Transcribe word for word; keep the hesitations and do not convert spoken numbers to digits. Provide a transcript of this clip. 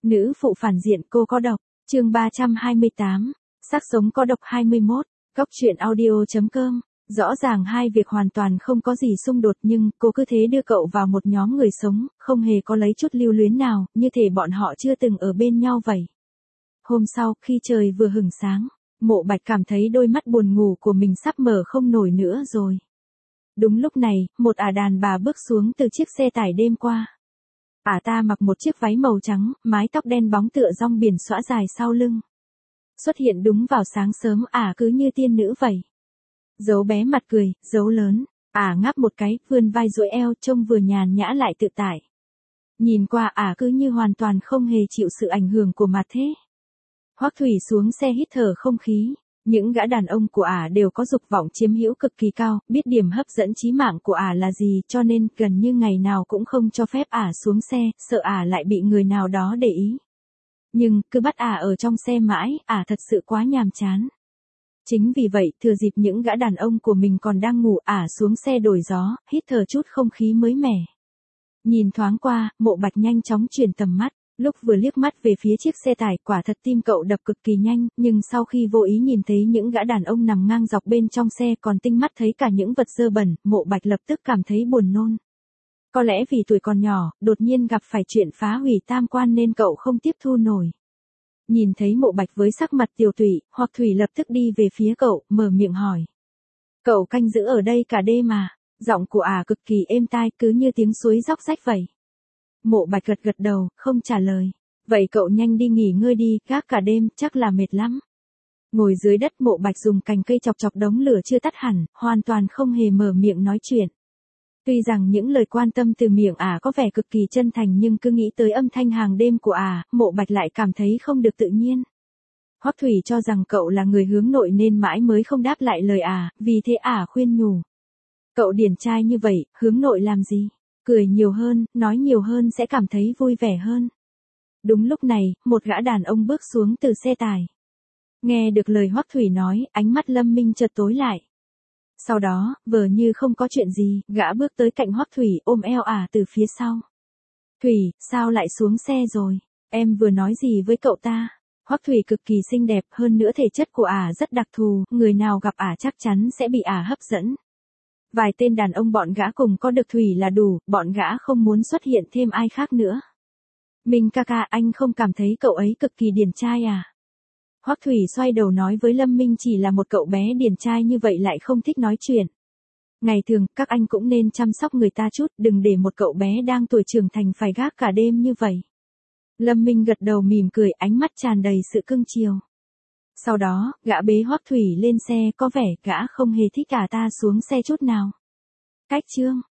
Nữ phụ phản diện cô có độc, chương ba trăm hai mươi tám, xác sống có độc hai mươi mốt, góc truyện audio.com. Rõ ràng hai việc hoàn toàn không có gì xung đột nhưng cô cứ thế đưa cậu vào một nhóm người sống, không hề có lấy chút lưu luyến nào, như thể bọn họ chưa từng ở bên nhau vậy. Hôm sau, khi trời vừa hửng sáng, Mộ Bạch cảm thấy đôi mắt buồn ngủ của mình sắp mở không nổi nữa rồi. Đúng lúc này, một ả đàn bà bước xuống từ chiếc xe tải đêm qua. Ả ta mặc một chiếc váy màu trắng, mái tóc đen bóng tựa rong biển xõa dài sau lưng. Xuất hiện đúng vào sáng sớm, ả cứ như tiên nữ vậy. Dấu bé mặt cười, dấu lớn, ả ngáp một cái, vươn vai duỗi eo, trông vừa nhàn nhã lại tự tại. Nhìn qua ả cứ như hoàn toàn không hề chịu sự ảnh hưởng của mặt thế. Hoắc Thủy xuống xe hít thở không khí. Những gã đàn ông của ả đều có dục vọng chiếm hữu cực kỳ cao, biết điểm hấp dẫn chí mạng của ả là gì, cho nên gần như ngày nào cũng không cho phép ả xuống xe, sợ ả lại bị người nào đó để ý. Nhưng, cứ bắt ả ở trong xe mãi, ả thật sự quá nhàm chán. Chính vì vậy, thừa dịp những gã đàn ông của mình còn đang ngủ, ả xuống xe đổi gió, hít thở chút không khí mới mẻ. Nhìn thoáng qua, Mộ Bạch nhanh chóng chuyển tầm mắt. Lúc vừa liếc mắt về phía chiếc xe tải, quả thật tim cậu đập cực kỳ nhanh, nhưng sau khi vô ý nhìn thấy những gã đàn ông nằm ngang dọc bên trong xe còn tinh mắt thấy cả những vật dơ bẩn, Mộ Bạch lập tức cảm thấy buồn nôn. Có lẽ vì tuổi còn nhỏ, đột nhiên gặp phải chuyện phá hủy tam quan nên cậu không tiếp thu nổi. Nhìn thấy Mộ Bạch với sắc mặt tiều tụy, Hoắc Thủy lập tức đi về phía cậu, mở miệng hỏi. Cậu canh giữ ở đây cả đêm mà, giọng của ả cực kỳ êm tai, cứ như tiếng suối róc rách vậy. Mộ Bạch gật gật đầu, không trả lời. Vậy cậu nhanh đi nghỉ ngơi đi, gác cả đêm, chắc là mệt lắm. Ngồi dưới đất, Mộ Bạch dùng cành cây chọc chọc đống lửa chưa tắt hẳn, hoàn toàn không hề mở miệng nói chuyện. Tuy rằng những lời quan tâm từ miệng ả có vẻ cực kỳ chân thành nhưng cứ nghĩ tới âm thanh hàng đêm của ả, Mộ Bạch lại cảm thấy không được tự nhiên. Hoắc Thủy cho rằng cậu là người hướng nội nên mãi mới không đáp lại lời ả, vì thế ả khuyên nhủ. Cậu điển trai như vậy, hướng nội làm gì? Cười nhiều hơn, nói nhiều hơn sẽ cảm thấy vui vẻ hơn. Đúng lúc này, một gã đàn ông bước xuống từ xe tải. Nghe được lời Hoắc Thủy nói, ánh mắt Lâm Minh chợt tối lại. Sau đó, vờ như không có chuyện gì, gã bước tới cạnh Hoắc Thủy ôm eo ả từ phía sau. Thủy, sao lại xuống xe rồi? Em vừa nói gì với cậu ta? Hoắc Thủy cực kỳ xinh đẹp, hơn nữa thể chất của ả rất đặc thù, người nào gặp ả chắc chắn sẽ bị ả hấp dẫn. Vài tên đàn ông bọn gã cùng có được Thủy là đủ, bọn gã không muốn xuất hiện thêm ai khác nữa. Minh ca ca, anh không cảm thấy cậu ấy cực kỳ điển trai à? Hoắc Thủy xoay đầu nói với Lâm Minh chỉ là một cậu bé điển trai như vậy lại không thích nói chuyện. Ngày thường, các anh cũng nên chăm sóc người ta chút, đừng để một cậu bé đang tuổi trưởng thành phải gác cả đêm như vậy. Lâm Minh gật đầu mỉm cười, ánh mắt tràn đầy sự cưng chiều. Sau đó, gã bế Hoắc Thủy lên xe, có vẻ gã không hề thích cả ta xuống xe chút nào. Cách chương